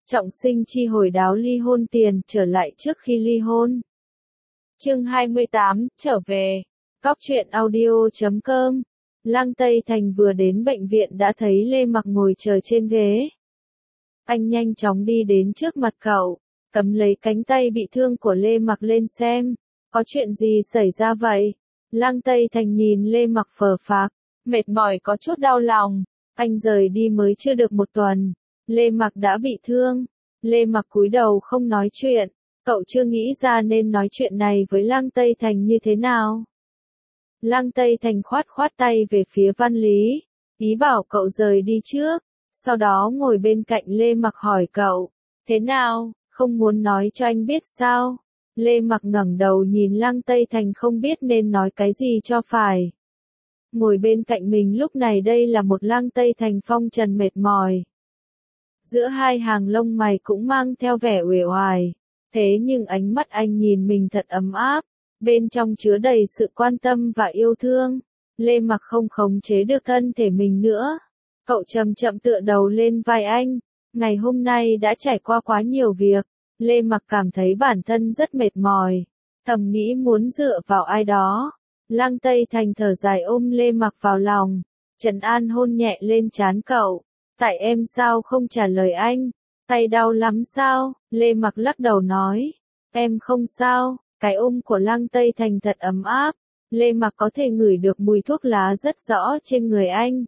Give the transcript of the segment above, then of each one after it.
Trọng sinh chi hồi đáo ly hôn tiền trở lại trước khi ly hôn. Chương 28, trở về. Cóc truyện audio.com. Lăng Tây Thành vừa đến bệnh viện đã thấy Lê Mặc ngồi chờ trên ghế. Anh nhanh chóng đi đến trước mặt cậu, cầm lấy cánh tay bị thương của Lê Mặc lên xem. Có chuyện gì xảy ra vậy? Lăng Tây Thành nhìn Lê Mặc phờ phạc, mệt mỏi có chút đau lòng. Anh rời đi mới chưa được một tuần, Lê Mặc đã bị thương. Lê Mặc cúi đầu không nói chuyện, cậu chưa nghĩ ra nên nói chuyện này với Lăng Tây Thành như thế nào. Lăng Tây Thành khoát khoát tay về phía Văn Lý, ý bảo cậu rời đi trước, sau đó ngồi bên cạnh Lê Mặc hỏi cậu, thế nào, không muốn nói cho anh biết sao? Lê Mặc ngẩng đầu nhìn Lăng Tây Thành không biết nên nói cái gì cho phải. Ngồi bên cạnh mình lúc này đây là một Lăng Tây Thành phong trần mệt mỏi. Giữa hai hàng lông mày cũng mang theo vẻ uể oải, thế nhưng ánh mắt anh nhìn mình thật ấm áp, bên trong chứa đầy sự quan tâm và yêu thương. Lê Mặc không khống chế được thân thể mình nữa. Cậu chậm chậm tựa đầu lên vai anh. Ngày hôm nay đã trải qua quá nhiều việc, Lê Mặc cảm thấy bản thân rất mệt mỏi, thầm nghĩ muốn dựa vào ai đó. Lăng Tây Thành thở dài ôm Lê Mặc vào lòng, trấn an hôn nhẹ lên trán cậu. Tại em sao không trả lời anh? Tay đau lắm sao? Lê Mặc lắc đầu nói. Em không sao. Cái ôm của Lăng Tây Thành thật ấm áp. Lê Mặc có thể ngửi được mùi thuốc lá rất rõ trên người anh.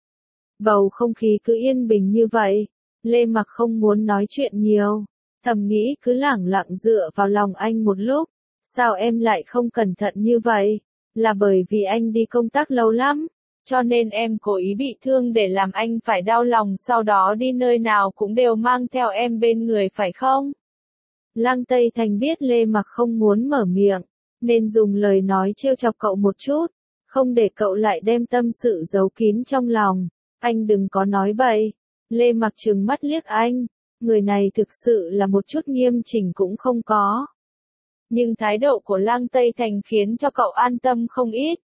Bầu không khí cứ yên bình như vậy. Lê Mặc không muốn nói chuyện nhiều, thầm nghĩ cứ lẳng lặng dựa vào lòng anh một lúc. Sao em lại không cẩn thận như vậy? Là bởi vì anh đi công tác lâu lắm, cho nên em cố ý bị thương để làm anh phải đau lòng, sau đó đi nơi nào cũng đều mang theo em bên người phải không? Lăng Tây Thành biết Lê Mặc không muốn mở miệng, nên dùng lời nói trêu chọc cậu một chút, không để cậu lại đem tâm sự giấu kín trong lòng. Anh đừng có nói bậy. Lê Mặc trừng mắt liếc anh, người này thực sự là một chút nghiêm chỉnh cũng không có. Nhưng thái độ của Lăng Tây Thành khiến cho cậu an tâm không ít.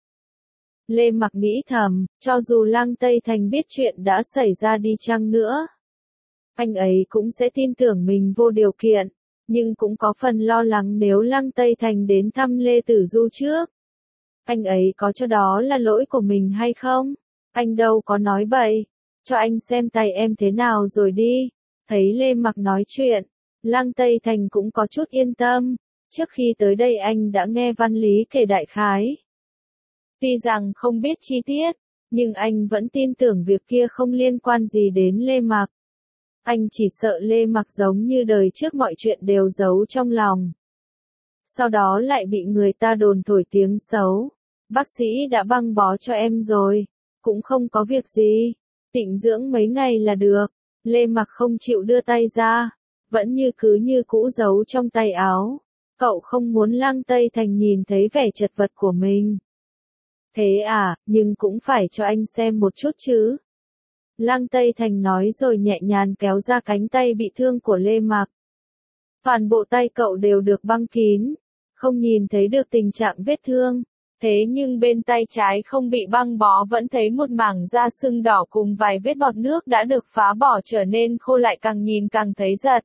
Lê Mặc nghĩ thầm, cho dù Lăng Tây Thành biết chuyện đã xảy ra đi chăng nữa, anh ấy cũng sẽ tin tưởng mình vô điều kiện, nhưng cũng có phần lo lắng nếu Lăng Tây Thành đến thăm Lê Tử Du trước. Anh ấy có cho đó là lỗi của mình hay không? Anh đâu có nói bậy. Cho anh xem tay em thế nào rồi đi. Thấy Lê Mặc nói chuyện, Lăng Tây Thành cũng có chút yên tâm. Trước khi tới đây anh đã nghe Văn Lý kể đại khái. Tuy rằng không biết chi tiết, nhưng anh vẫn tin tưởng việc kia không liên quan gì đến Lê Mặc. Anh chỉ sợ Lê Mặc giống như đời trước mọi chuyện đều giấu trong lòng. Sau đó lại bị người ta đồn thổi tiếng xấu. Bác sĩ đã băng bó cho em rồi, cũng không có việc gì. Tịnh dưỡng mấy ngày là được. Lê Mặc không chịu đưa tay ra, vẫn như cũ giấu trong tay áo. Cậu không muốn Lăng Tây Thành nhìn thấy vẻ chật vật của mình. Thế à, nhưng cũng phải cho anh xem một chút chứ. Lăng Tây Thành nói rồi nhẹ nhàng kéo ra cánh tay bị thương của Lê Mặc. Toàn bộ tay cậu đều được băng kín, không nhìn thấy được tình trạng vết thương. Thế nhưng bên tay trái không bị băng bó vẫn thấy một mảng da sưng đỏ cùng vài vết bọt nước đã được phá bỏ trở nên khô lại, càng nhìn càng thấy giật.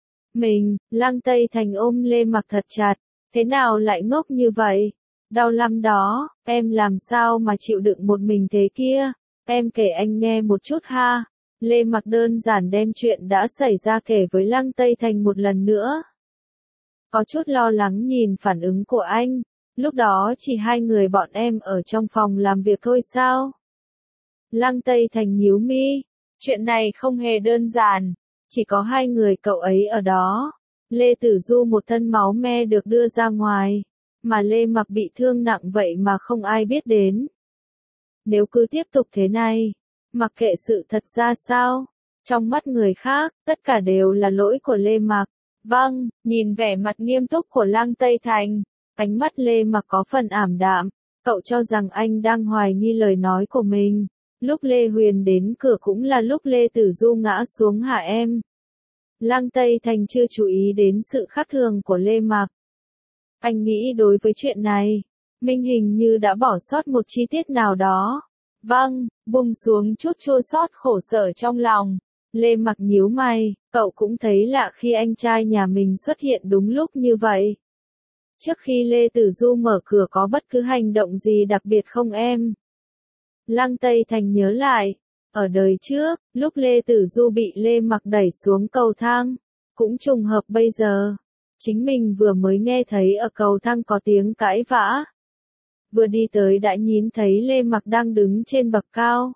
Lăng Tây Thành ôm Lê Mặc thật chặt. Thế nào lại ngốc như vậy? Đau lắm đó, em làm sao mà chịu đựng một mình thế kia? Em kể anh nghe một chút ha. Lê Mặc đơn giản đem chuyện đã xảy ra kể với Lăng Tây Thành một lần nữa. Có chút lo lắng nhìn phản ứng của anh. Lúc đó chỉ hai người bọn em ở trong phòng làm việc thôi sao? Lăng Tây Thành nhíu mi. Chuyện này không hề đơn giản. Chỉ có hai người cậu ấy ở đó. Lê Tử Du một thân máu me được đưa ra ngoài. Mà Lê Mặc bị thương nặng vậy mà không ai biết đến. Nếu cứ tiếp tục thế này, mặc kệ sự thật ra sao, trong mắt người khác, tất cả đều là lỗi của Lê Mặc. Vâng, nhìn vẻ mặt nghiêm túc của Lăng Tây Thành, ánh mắt Lê Mặc có phần ảm đạm. Cậu cho rằng anh đang hoài nghi lời nói của mình. Lúc Lê Huyền đến cửa cũng là lúc Lê Tử Du ngã xuống hả em? Lăng Tây Thành chưa chú ý đến sự khác thường của Lê Mặc. Anh nghĩ đối với chuyện này, Minh hình như đã bỏ sót một chi tiết nào đó. Vâng, buông xuống chút chua xót khổ sở trong lòng. Lê Mặc nhíu mày, cậu cũng thấy lạ khi anh trai nhà mình xuất hiện đúng lúc như vậy. Trước khi Lê Tử Du mở cửa có bất cứ hành động gì đặc biệt không em? Lăng Tây Thành nhớ lại, ở đời trước, lúc Lê Tử Du bị Lê Mặc đẩy xuống cầu thang, cũng trùng hợp bây giờ, chính mình vừa mới nghe thấy ở cầu thang có tiếng cãi vã. Vừa đi tới đã nhìn thấy Lê Mặc đang đứng trên bậc cao.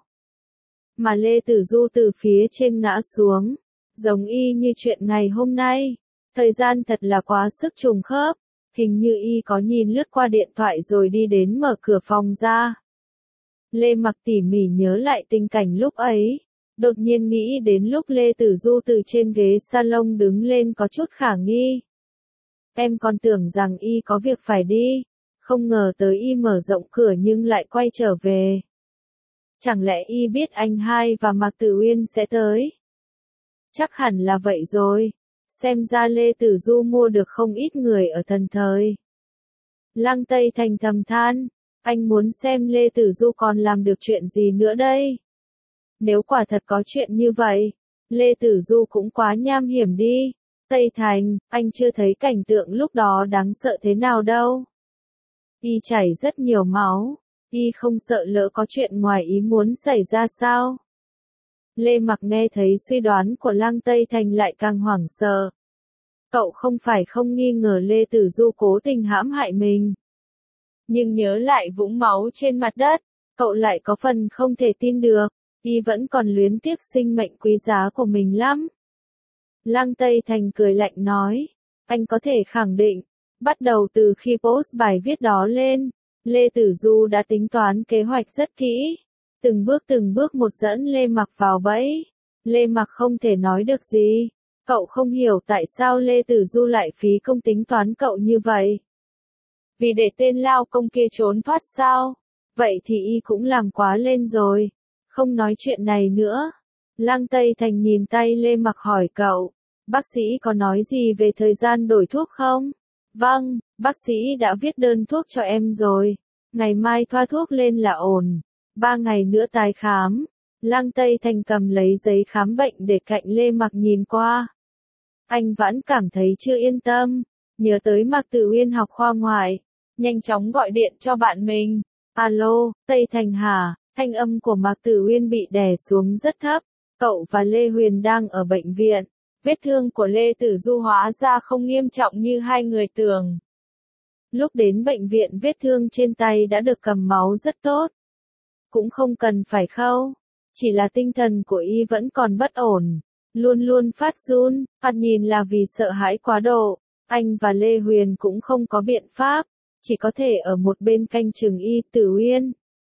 Mà Lê Tử Du từ phía trên ngã xuống, giống y như chuyện ngày hôm nay. Thời gian thật là quá sức trùng khớp, hình như y có nhìn lướt qua điện thoại rồi đi đến mở cửa phòng ra. Lê Mặc tỉ mỉ nhớ lại tình cảnh lúc ấy, đột nhiên nghĩ đến lúc Lê Tử Du từ trên ghế salon đứng lên có chút khả nghi. Em còn tưởng rằng y có việc phải đi, không ngờ tới y mở rộng cửa nhưng lại quay trở về. Chẳng lẽ y biết anh hai và Mạc Tử Uyên sẽ tới? Chắc hẳn là vậy rồi, xem ra Lê Tử Du mua được không ít người ở Thần Thời. Lăng Tây Thành thầm than, anh muốn xem Lê Tử Du còn làm được chuyện gì nữa đây? Nếu quả thật có chuyện như vậy, Lê Tử Du cũng quá nham hiểm đi. Tây Thành, anh chưa thấy cảnh tượng lúc đó đáng sợ thế nào đâu. Y chảy rất nhiều máu, y không sợ lỡ có chuyện ngoài ý muốn xảy ra sao? Lê Mặc nghe thấy suy đoán của Lăng Tây Thành lại càng hoảng sợ. Cậu không phải không nghi ngờ Lê Tử Du cố tình hãm hại mình. Nhưng nhớ lại vũng máu trên mặt đất, cậu lại có phần không thể tin được, y vẫn còn luyến tiếc sinh mệnh quý giá của mình lắm. Lăng Tây Thành cười lạnh nói, anh có thể khẳng định, bắt đầu từ khi post bài viết đó lên, Lê Tử Du đã tính toán kế hoạch rất kỹ, từng bước một dẫn Lê Mặc vào bẫy. Lê Mặc không thể nói được gì, cậu không hiểu tại sao Lê Tử Du lại phí công tính toán cậu như vậy. Vì để tên lao công kia trốn thoát sao? Vậy thì y cũng làm quá lên rồi. Không nói chuyện này nữa. Lăng Tây Thành nhìn tay Lê Mặc hỏi cậu, bác sĩ có nói gì về thời gian đổi thuốc không? Vâng, bác sĩ đã viết đơn thuốc cho em rồi. Ngày mai thoa thuốc lên là ổn. 3 ngày nữa tái khám. Lăng Tây Thành cầm lấy giấy khám bệnh để cạnh Lê Mặc nhìn qua. Anh vẫn cảm thấy chưa yên tâm. Nhớ tới Mạc Tử Uyên học khoa ngoại. Nhanh chóng gọi điện cho bạn mình. Alo, Tây Thành hả? Thanh âm của Mạc Tử Uyên bị đè xuống rất thấp. Cậu và Lê Huyền đang ở bệnh viện. Vết thương của Lê Tử Du hóa ra không nghiêm trọng như hai người tưởng. Lúc đến bệnh viện vết thương trên tay đã được cầm máu rất tốt. Cũng không cần phải khâu. Chỉ là tinh thần của y vẫn còn bất ổn. Luôn luôn phát run, thoạt nhìn là vì sợ hãi quá độ. Anh và Lê Huyền cũng không có biện pháp. Chỉ có thể ở một bên canh chừng y. Tử Uyên.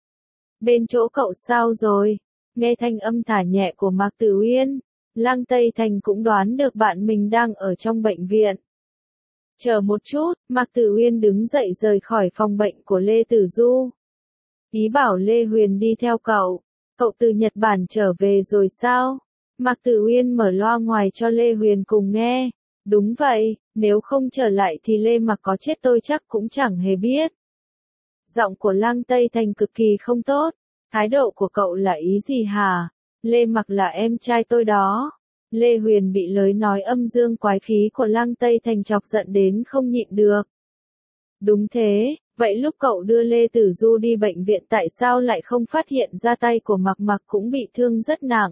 Bên chỗ cậu sao rồi? Nghe thanh âm thả nhẹ của Mạc Tử Uyên, Lăng Tây Thành cũng đoán được bạn mình đang ở trong bệnh viện. Chờ một chút, Mạc Tử Uyên đứng dậy rời khỏi phòng bệnh của Lê Tử Du. Ý bảo Lê Huyền đi theo cậu. Cậu từ Nhật Bản trở về rồi sao? Mạc Tử Uyên mở loa ngoài cho Lê Huyền cùng nghe. Đúng vậy, nếu không trở lại thì Lê Mặc có chết tôi chắc cũng chẳng hề biết. Giọng của Lăng Tây Thành cực kỳ không tốt. Thái độ của cậu là ý gì hả? Lê Mặc là em trai tôi đó. Lê Huyền bị lời nói âm dương quái khí của Lăng Tây Thành chọc giận đến không nhịn được. Đúng thế, vậy lúc cậu đưa Lê Tử Du đi bệnh viện tại sao lại không phát hiện ra tay của Mặc Mặc cũng bị thương rất nặng?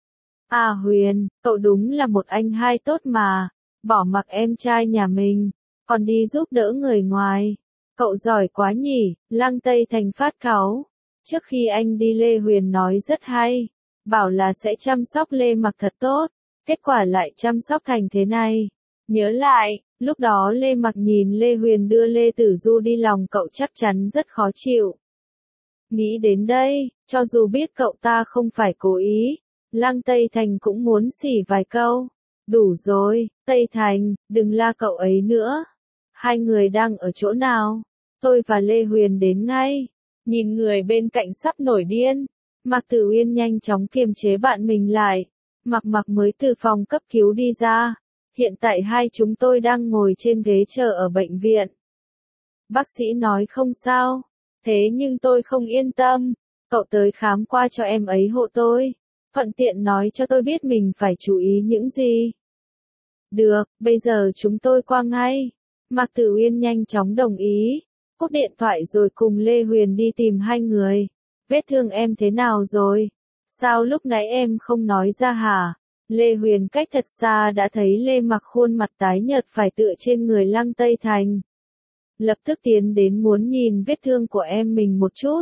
À Huyền, cậu đúng là một anh hai tốt mà. Bỏ mặc em trai nhà mình, còn đi giúp đỡ người ngoài. Cậu giỏi quá nhỉ, Lăng Tây Thành phát cáu. Trước khi anh đi Lê Huyền nói rất hay, bảo là sẽ chăm sóc Lê Mặc thật tốt, kết quả lại chăm sóc thành thế này. Nhớ lại, lúc đó Lê Mặc nhìn Lê Huyền đưa Lê Tử Du đi lòng cậu chắc chắn rất khó chịu. Nghĩ đến đây, cho dù biết cậu ta không phải cố ý, Lăng Tây Thành cũng muốn xỉ vài câu. Đủ rồi, Tây Thành, đừng la cậu ấy nữa. Hai người đang ở chỗ nào? Tôi và Lê Huyền đến ngay. Nhìn người bên cạnh sắp nổi điên, Mạc Tử Uyên nhanh chóng kiềm chế bạn mình lại. Mặc Mặc mới từ phòng cấp cứu đi ra. Hiện tại hai chúng tôi đang ngồi trên ghế chờ ở bệnh viện. Bác sĩ nói không sao. Thế nhưng tôi không yên tâm. Cậu tới khám qua cho em ấy hộ tôi. thuận tiện nói cho tôi biết mình phải chú ý những gì. Được, bây giờ chúng tôi qua ngay. Mạc Tử Uyên nhanh chóng đồng ý, cúp điện thoại rồi cùng Lê Huyền đi tìm hai người. Vết thương em thế nào rồi? Sao lúc nãy em không nói ra hả? Lê Huyền cách thật xa đã thấy Lê Mặc khuôn mặt tái nhợt phải tựa trên người Lăng Tây Thành. Lập tức tiến đến muốn nhìn vết thương của em mình một chút.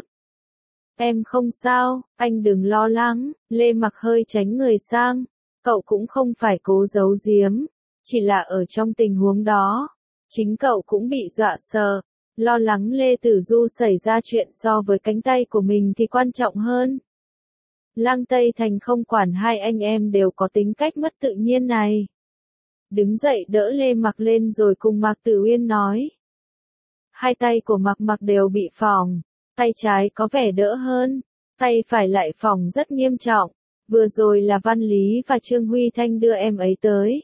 Em không sao, anh đừng lo lắng. Lê Mặc hơi tránh người sang. Cậu cũng không phải cố giấu giếm, chỉ là ở trong tình huống đó, chính cậu cũng bị dọa sợ. Lo lắng Lê Tử Du xảy ra chuyện so với cánh tay của mình thì quan trọng hơn. Lăng Tây Thành không quản hai anh em đều có tính cách mất tự nhiên này. Đứng dậy đỡ Lê Mặc lên rồi cùng Mạc Tử Uyên nói. Hai tay của Mặc Mặc đều bị phỏng, tay trái có vẻ đỡ hơn, tay phải lại phỏng rất nghiêm trọng. Vừa rồi là Văn Lý và Trương Huy Thanh đưa em ấy tới.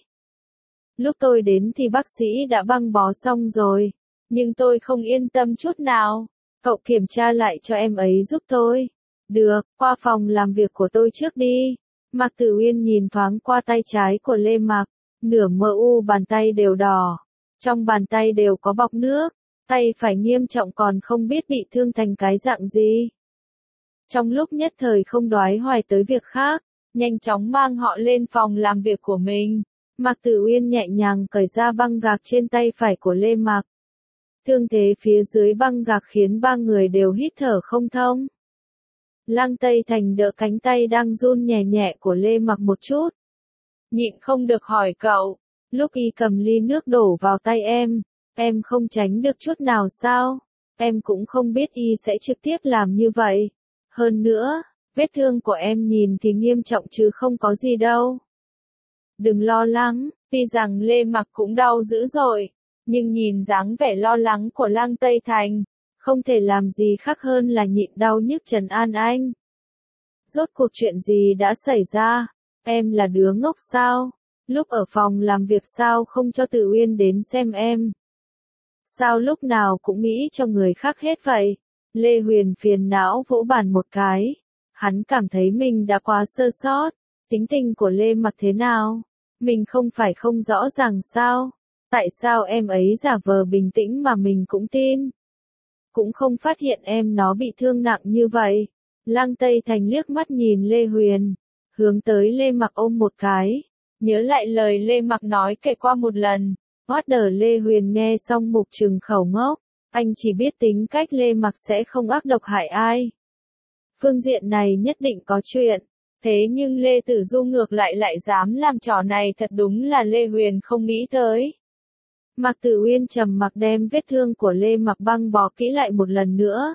Lúc tôi đến thì bác sĩ đã băng bó xong rồi, nhưng tôi không yên tâm chút nào. Cậu kiểm tra lại cho em ấy giúp tôi. Được, qua phòng làm việc của tôi trước đi. Mạc Tử Uyên nhìn thoáng qua tay trái của Lê Mặc, nửa mờ u bàn tay đều đỏ, trong bàn tay đều có bọt nước, tay phải nghiêm trọng còn không biết bị thương thành cái dạng gì. Trong lúc nhất thời không đoái hoài tới việc khác, nhanh chóng mang họ lên phòng làm việc của mình. Mạc Tử Uyên nhẹ nhàng cởi ra băng gạc trên tay phải của Lê Mặc. Thương thế phía dưới băng gạc khiến ba người đều hít thở không thông. Lăng Tây Thành đỡ cánh tay đang run nhẹ nhẹ của Lê Mặc một chút. Nhịn không được hỏi cậu, lúc y cầm ly nước đổ vào tay em không tránh được chút nào sao? Em cũng không biết y sẽ trực tiếp làm như vậy. Hơn nữa, vết thương của em nhìn thì nghiêm trọng chứ không có gì đâu. Đừng lo lắng, tuy rằng Lê Mặc cũng đau dữ rồi, nhưng nhìn dáng vẻ lo lắng của Lăng Tây Thành, không thể làm gì khác hơn là nhịn đau nhức trấn an anh. Rốt cuộc chuyện gì đã xảy ra? Em là đứa ngốc sao? Lúc ở phòng làm việc sao không cho Tử Uyên đến xem em? Sao lúc nào cũng nghĩ cho người khác hết vậy? Lê Huyền phiền não vỗ bàn một cái. Hắn cảm thấy mình đã quá sơ sót. Tính tình của Lê Mặc thế nào? Mình không phải không rõ ràng sao? Tại sao em ấy giả vờ bình tĩnh mà mình cũng tin? Cũng không phát hiện em nó bị thương nặng như vậy. Lăng Tây Thành liếc mắt nhìn Lê Huyền, hướng tới Lê Mặc ôm một cái, nhớ lại lời Lê Mặc nói kể qua một lần. Lê Huyền nghe xong mục trừng khẩu ngốc, anh chỉ biết tính cách Lê Mặc sẽ không ác độc hại ai. Phương diện này nhất định có chuyện, thế nhưng Lê Tử Du ngược lại dám làm trò này, thật đúng là Lê Huyền không nghĩ tới. Mạc Tử Uyên trầm mặc đem vết thương của Lê Mặc băng bó kỹ lại một lần nữa.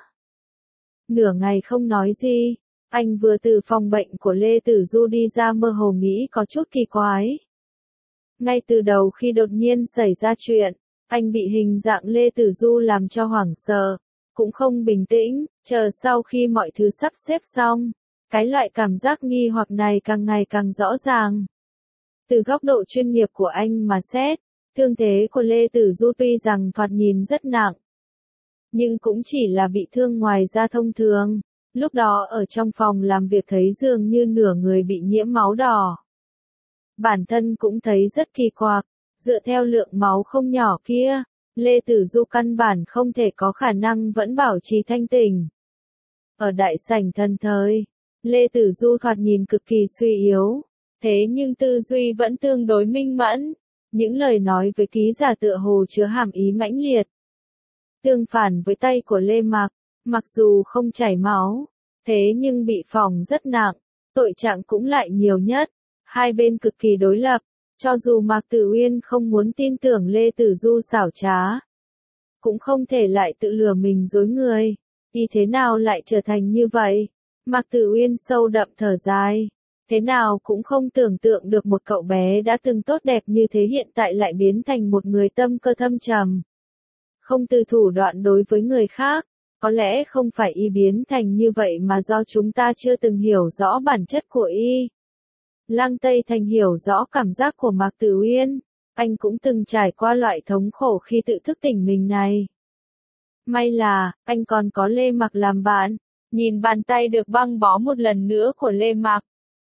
Nửa ngày không nói gì, anh vừa từ phòng bệnh của Lê Tử Du đi ra mơ hồ nghĩ có chút kỳ quái. Ngay từ đầu khi đột nhiên xảy ra chuyện, anh bị hình dạng Lê Tử Du làm cho hoảng sợ, cũng không bình tĩnh, chờ sau khi mọi thứ sắp xếp xong, cái loại cảm giác nghi hoặc này càng ngày càng rõ ràng. Từ góc độ chuyên nghiệp của anh mà xét, thương thế của Lê Tử Du tuy rằng thoạt nhìn rất nặng, nhưng cũng chỉ là bị thương ngoài da thông thường. Lúc đó ở trong phòng làm việc thấy dường như nửa người bị nhiễm máu đỏ. Bản thân cũng thấy rất kỳ quặc, dựa theo lượng máu không nhỏ kia, Lê Tử Du căn bản không thể có khả năng vẫn bảo trì thanh tỉnh. Ở đại sảnh thần thời, Lê Tử Du thoạt nhìn cực kỳ suy yếu, thế nhưng tư duy vẫn tương đối minh mẫn, những lời nói với ký giả tựa hồ chứa hàm ý mãnh liệt. Tương phản với tay của Lê Mặc, mặc dù không chảy máu, thế nhưng bị phỏng rất nặng, tội trạng cũng lại nhiều nhất, hai bên cực kỳ đối lập, cho dù Mạc Tử Uyên không muốn tin tưởng Lê Tử Du xảo trá, cũng không thể lại tự lừa mình dối người, y thế nào lại trở thành như vậy? Mạc Tử Uyên sâu đậm thở dài, thế nào cũng không tưởng tượng được một cậu bé đã từng tốt đẹp như thế hiện tại lại biến thành một người tâm cơ thâm trầm. Không từ thủ đoạn đối với người khác, có lẽ không phải y biến thành như vậy mà do chúng ta chưa từng hiểu rõ bản chất của y. Lăng Tây Thành hiểu rõ cảm giác của Mạc Tử Uyên, anh cũng từng trải qua loại thống khổ khi tự thức tỉnh mình này. May là, anh còn có Lê Mặc làm bạn, nhìn bàn tay được băng bó một lần nữa của Lê Mặc.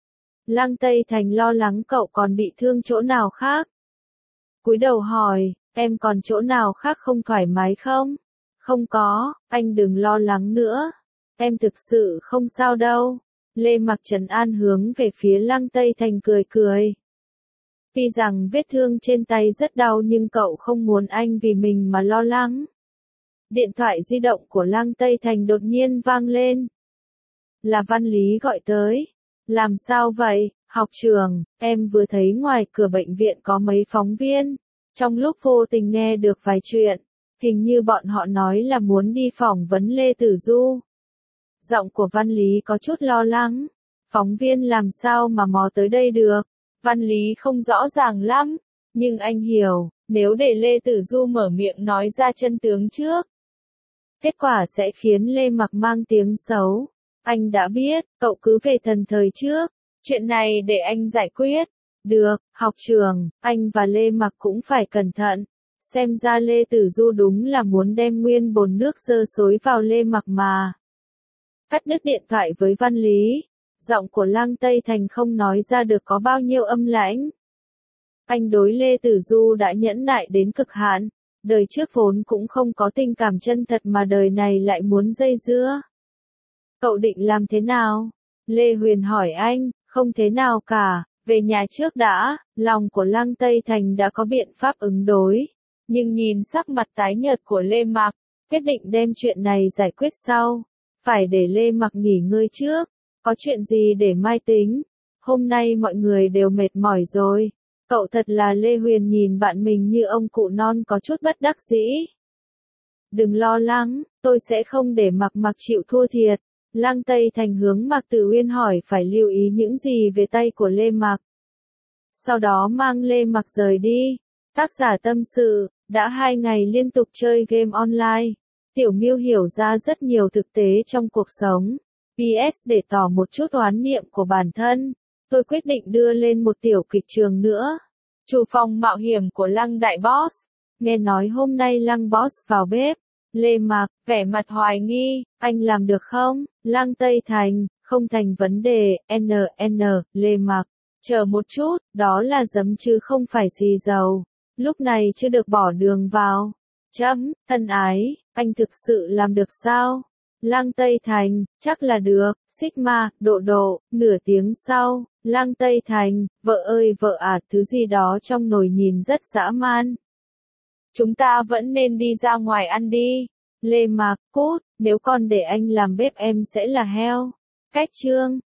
Lăng Tây Thành lo lắng cậu còn bị thương chỗ nào khác. Cúi đầu hỏi, em còn chỗ nào khác không thoải mái không? Không có, anh đừng lo lắng nữa. Em thực sự không sao đâu. Lê Mặc trấn an hướng về phía Lăng Tây Thành cười cười. Tuy rằng vết thương trên tay rất đau nhưng cậu không muốn anh vì mình mà lo lắng. Điện thoại di động của Lăng Tây Thành đột nhiên vang lên. Là Văn Lý gọi tới. Làm sao vậy, học trưởng, em vừa thấy ngoài cửa bệnh viện có mấy phóng viên. Trong lúc vô tình nghe được vài chuyện, hình như bọn họ nói là muốn đi phỏng vấn Lê Tử Du. Giọng của Văn Lý có chút lo lắng. Phóng viên làm sao mà mò tới đây được? Văn Lý không rõ ràng lắm, nhưng anh hiểu, nếu để Lê Tử Du mở miệng nói ra chân tướng trước, kết quả sẽ khiến Lê Mặc mang tiếng xấu. Anh đã biết, cậu cứ về thần thời trước, chuyện này để anh giải quyết. Được, học trưởng, anh và Lê Mặc cũng phải cẩn thận. Xem ra Lê Tử Du đúng là muốn đem nguyên bồn nước dơ xối vào Lê Mặc mà. Cắt đứt điện thoại với Văn Lý, giọng của Lăng Tây Thành không nói ra được có bao nhiêu âm lãnh. Anh đối Lê Tử Du đã nhẫn nại đến cực hạn, đời trước vốn cũng không có tình cảm chân thật mà đời này lại muốn dây dưa. Cậu định làm thế nào? Lê Huyền hỏi anh, không thế nào cả, về nhà trước đã, lòng của Lăng Tây Thành đã có biện pháp ứng đối. Nhưng nhìn sắc mặt tái nhợt của Lê Mặc, quyết định đem chuyện này giải quyết sau. Phải để Lê Mặc nghỉ ngơi trước, có chuyện gì để mai tính. Hôm nay mọi người đều mệt mỏi rồi. Cậu thật là Lê Huyền nhìn bạn mình như ông cụ non có chút bất đắc dĩ. Đừng lo lắng, tôi sẽ không để Mặc chịu thua thiệt. Lăng Tây Thành hướng Mạc Tử Uyên hỏi phải lưu ý những gì về tay của Lê Mặc. Sau đó mang Lê Mặc rời đi. Tác giả tâm sự, đã 2 ngày liên tục chơi game online. Tiểu Miêu hiểu ra rất nhiều thực tế trong cuộc sống. PS để tỏ một chút oán niệm của bản thân, tôi quyết định đưa lên một tiểu kịch trường nữa. Chủ phòng mạo hiểm của Lăng Đại Boss. Nghe nói hôm nay Lăng Boss vào bếp. Lê Mặc, vẻ mặt hoài nghi, anh làm được không? Lăng Tây Thành, không thành vấn đề, Lê Mặc. Chờ một chút, đó là giấm chứ không phải xì dầu. Lúc này chưa được bỏ đường vào. Thân ái, anh thực sự làm được sao? Lăng Tây Thành, chắc là được. Sigma, độ, nửa tiếng sau, Lăng Tây Thành, vợ ơi vợ à, thứ gì đó trong nồi nhìn rất dã man. Chúng ta vẫn nên đi ra ngoài ăn đi. Lê Mặc, cút, nếu con để anh làm bếp em sẽ là heo. Cách chương